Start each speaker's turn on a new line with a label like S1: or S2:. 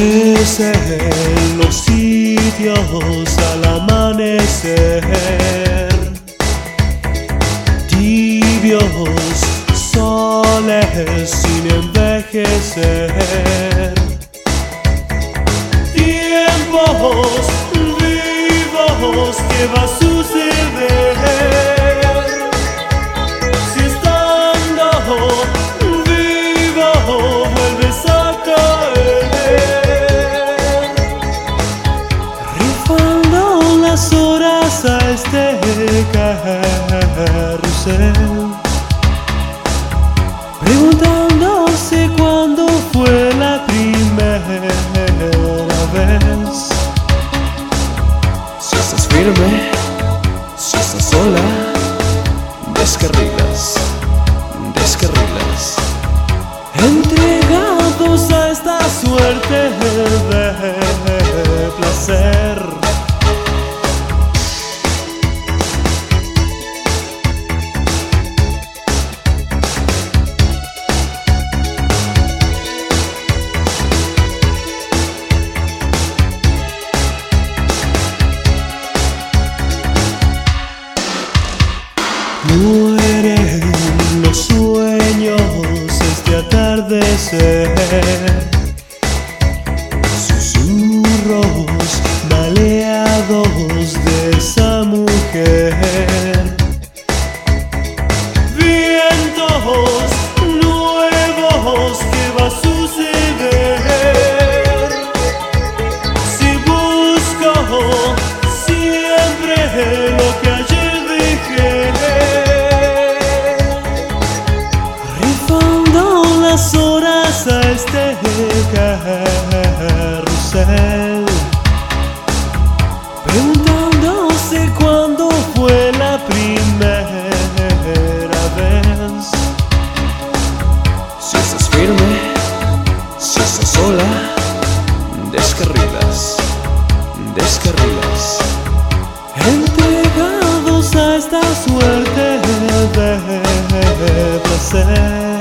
S1: Crece en los sitios al amanecer, tibios soles sin envejecer, tiempos vivos que va a suceder si estando vivo vuelves a caer, rifando las horas a este carrusel, preguntándose cuándo fue la primera vez. Si estás firme, si estás sola, descarrilas, descarrilas, entregados a esta suerte de placer. Mueren los sueños este atardecer, susurros maleados de esa mujer, vientos nuevos que va a suceder si busco siempre lo que ayer dejé. Las horas a este carrusel, preguntándose cuándo fue la primera vez. Si estás firme, si estás sola, descarrilas, descarrilas, entregados a esta suerte de placer.